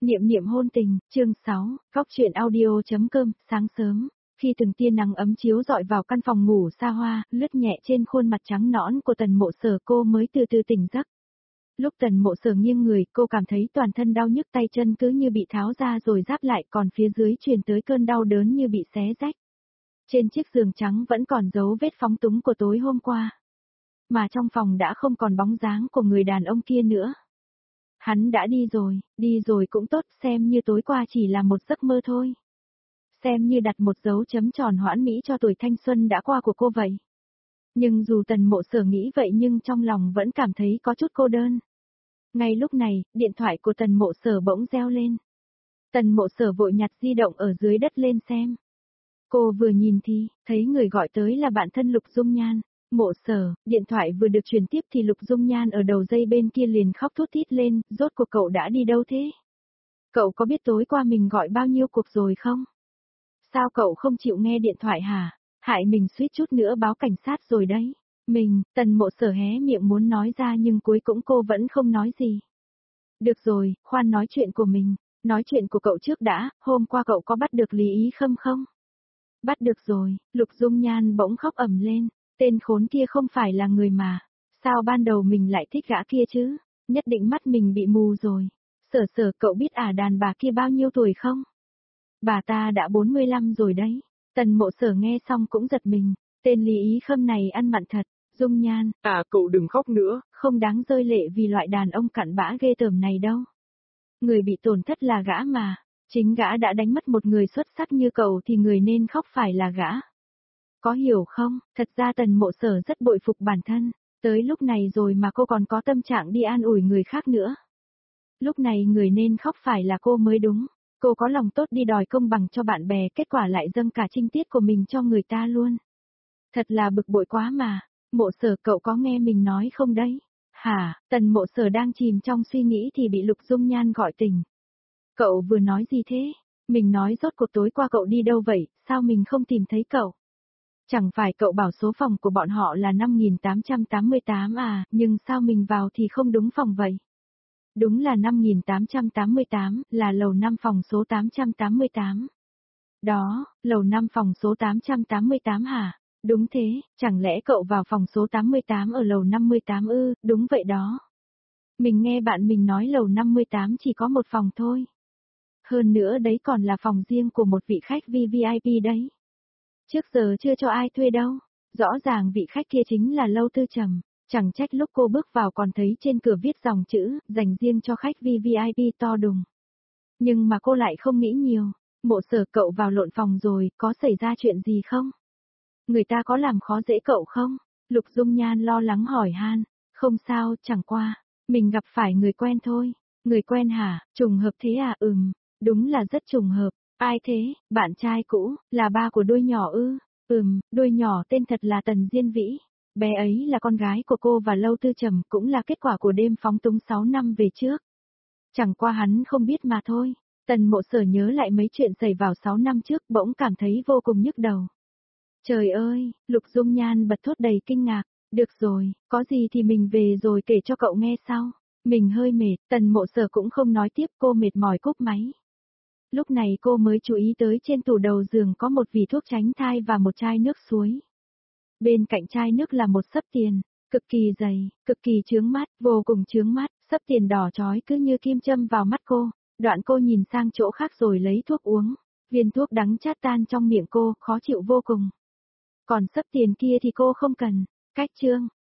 Niệm niệm hôn tình, chương 6, góc truyện audio.com, sáng sớm, khi từng tia nắng ấm chiếu dọi vào căn phòng ngủ xa hoa, lướt nhẹ trên khuôn mặt trắng nõn của Tần Mộ Sở, cô mới từ từ tỉnh giấc. Lúc Tần Mộ Sở nghiêng người, cô cảm thấy toàn thân đau nhức, tay chân cứ như bị tháo ra rồi giáp lại, còn phía dưới truyền tới cơn đau đớn như bị xé rách. Trên chiếc giường trắng vẫn còn dấu vết phóng túng của tối hôm qua. Mà trong phòng đã không còn bóng dáng của người đàn ông kia nữa. Hắn đã đi rồi cũng tốt, xem như tối qua chỉ là một giấc mơ thôi. Xem như đặt một dấu chấm tròn hoãn mỹ cho tuổi thanh xuân đã qua của cô vậy. Nhưng dù Tần Mộ Sở nghĩ vậy nhưng trong lòng vẫn cảm thấy có chút cô đơn. Ngay lúc này, điện thoại của Tần Mộ Sở bỗng reo lên. Tần Mộ Sở vội nhặt di động ở dưới đất lên xem. Cô vừa nhìn thì, thấy người gọi tới là bạn thân Lục Dung Nhan. Mộ Sở, điện thoại vừa được truyền tiếp thì Lục Dung Nhan ở đầu dây bên kia liền khóc thút thít lên, rốt cuộc cậu đã đi đâu thế? Cậu có biết tối qua mình gọi bao nhiêu cuộc rồi không? Sao cậu không chịu nghe điện thoại hả? Hại mình suýt chút nữa báo cảnh sát rồi đấy. Tần Mộ Sở hé miệng muốn nói ra nhưng cuối cùng cô vẫn không nói gì. Được rồi, khoan nói chuyện của mình, nói chuyện của cậu trước đã, hôm qua cậu có bắt được Lý Ý Khâm không? Bắt được rồi, Lục Dung Nhan bỗng khóc ầm lên. Tên khốn kia không phải là người mà. Sao ban đầu mình lại thích gã kia chứ? Nhất định mắt mình bị mù rồi. Sở, cậu biết đàn bà kia bao nhiêu tuổi không? Bà ta đã 45 rồi đấy. Tần Mộ Sở nghe xong cũng giật mình. Tên Lý Ý Khâm này ăn mặn thật. Dung Nhan, cậu đừng khóc nữa. Không đáng rơi lệ vì loại đàn ông cặn bã ghê tởm này đâu. Người bị tổn thất là gã mà. Chính gã đã đánh mất một người xuất sắc như cậu thì người nên khóc phải là gã. Có hiểu không, thật ra Tần Mộ Sở rất bội phục bản thân, tới lúc này rồi mà cô còn có tâm trạng đi an ủi người khác nữa. Lúc này người nên khóc phải là cô mới đúng, cô có lòng tốt đi đòi công bằng cho bạn bè, kết quả lại dâng cả trinh tiết của mình cho người ta luôn. Thật là bực bội quá mà. Mộ Sở, cậu có nghe mình nói không đấy? Hả? Tần Mộ Sở đang chìm trong suy nghĩ thì bị Lục Dung Nhan gọi tỉnh. Cậu vừa nói gì thế? Mình nói rốt cuộc tối qua cậu đi đâu vậy, sao mình không tìm thấy cậu? Chẳng phải cậu bảo số phòng của bọn họ là 5888 à, nhưng sao mình vào thì không đúng phòng vậy? Đúng là 5888, là lầu 5 phòng số 888. Đó, lầu 5 phòng số 888 hả? Đúng thế, chẳng lẽ cậu vào phòng số 88 ở lầu 58 ư? Đúng vậy đó. Mình nghe bạn mình nói lầu 58 chỉ có một phòng thôi. Hơn nữa đấy còn là phòng riêng của một vị khách VVIP đấy. Trước giờ chưa cho ai thuê đâu. Rõ ràng vị khách kia chính là Lâu Tư Trầm. Chẳng trách lúc cô bước vào còn thấy trên cửa viết dòng chữ, dành riêng cho khách VVIP to đùng. Nhưng mà cô lại không nghĩ nhiều. Mộ Sở, cậu vào lộn phòng rồi, có xảy ra chuyện gì không? Người ta có làm khó dễ cậu không? Lục Dung Nhan lo lắng hỏi han. Không sao, chẳng qua. Mình gặp phải người quen thôi. Người quen hả? Trùng hợp thế à? Đúng là rất trùng hợp. Ai thế? Bạn trai cũ, là ba của đôi nhỏ ư? Đôi nhỏ tên thật là Tần Diên Vĩ. Bé ấy là con gái của cô và Lâu Tư Trầm, cũng là kết quả của đêm phóng túng 6 năm về trước. Chẳng qua hắn không biết mà thôi. Tần Mộ Sở nhớ lại mấy chuyện xảy vào 6 năm trước, bỗng cảm thấy vô cùng nhức đầu. Trời ơi, Lục Dung Nhan bật thốt đầy kinh ngạc. Được rồi, có gì thì mình về rồi kể cho cậu nghe sau. Mình hơi mệt, Tần Mộ Sở cũng không nói tiếp, cô mệt mỏi cúp máy. Lúc này cô mới chú ý tới trên tủ đầu giường có một vỉ thuốc tránh thai và một chai nước suối. Bên cạnh chai nước là một xấp tiền, cực kỳ dày, cực kỳ chướng mắt, vô cùng chướng mắt, xấp tiền đỏ chói cứ như kim châm vào mắt cô. Đoạn cô nhìn sang chỗ khác rồi lấy thuốc uống. Viên thuốc đắng chát tan trong miệng cô, khó chịu vô cùng. Còn xấp tiền kia thì cô không cần. Cách chương,